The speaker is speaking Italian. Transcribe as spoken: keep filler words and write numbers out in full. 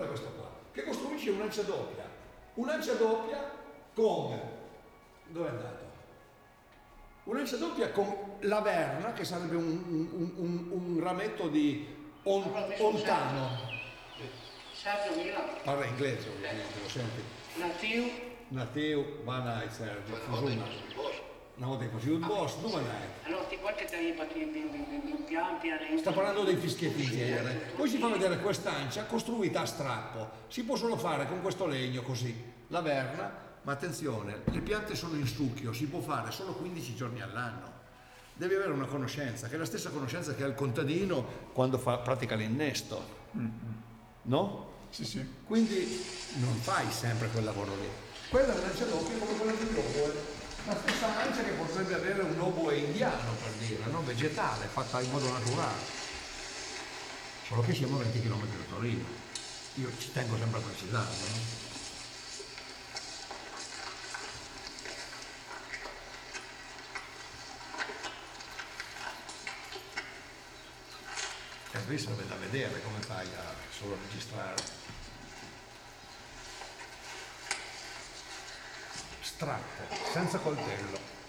guarda questo qua, che costruisce un'ancia doppia, un'ancia doppia con, dove è andato? Un'ancia doppia con la verna, che sarebbe un, un, un, un rametto di on, ontano. Sergio Milan. Parla inglese ovviamente, lo senti. Natiu. Natiu, van ai Sergio, una volta che così un boss, dove è? Allora ti vuoi che ti in pian piano. Sta parlando dei fischietti in genere. Poi si fa vedere quest'ancia costruita a strappo. Si può solo fare con questo legno così. La verna, ma attenzione, le piante sono in succhio, si può fare solo quindici giorni all'anno. Devi avere una conoscenza, che è la stessa conoscenza che ha il contadino quando fa, pratica l'innesto. No? Sì, sì. Quindi non fai sempre quel lavoro lì. Quella è un'ancia doppia come quella di oboe. La stessa ancia che potrebbe avere un oboe indiano, per dire, no? Vegetale, fatta in modo naturale. Solo che siamo a venti chilometri da Torino. Io ci tengo sempre a precisarlo, no? E qui sarebbe da vedere come fai a solo registrare. Strappo, senza coltello.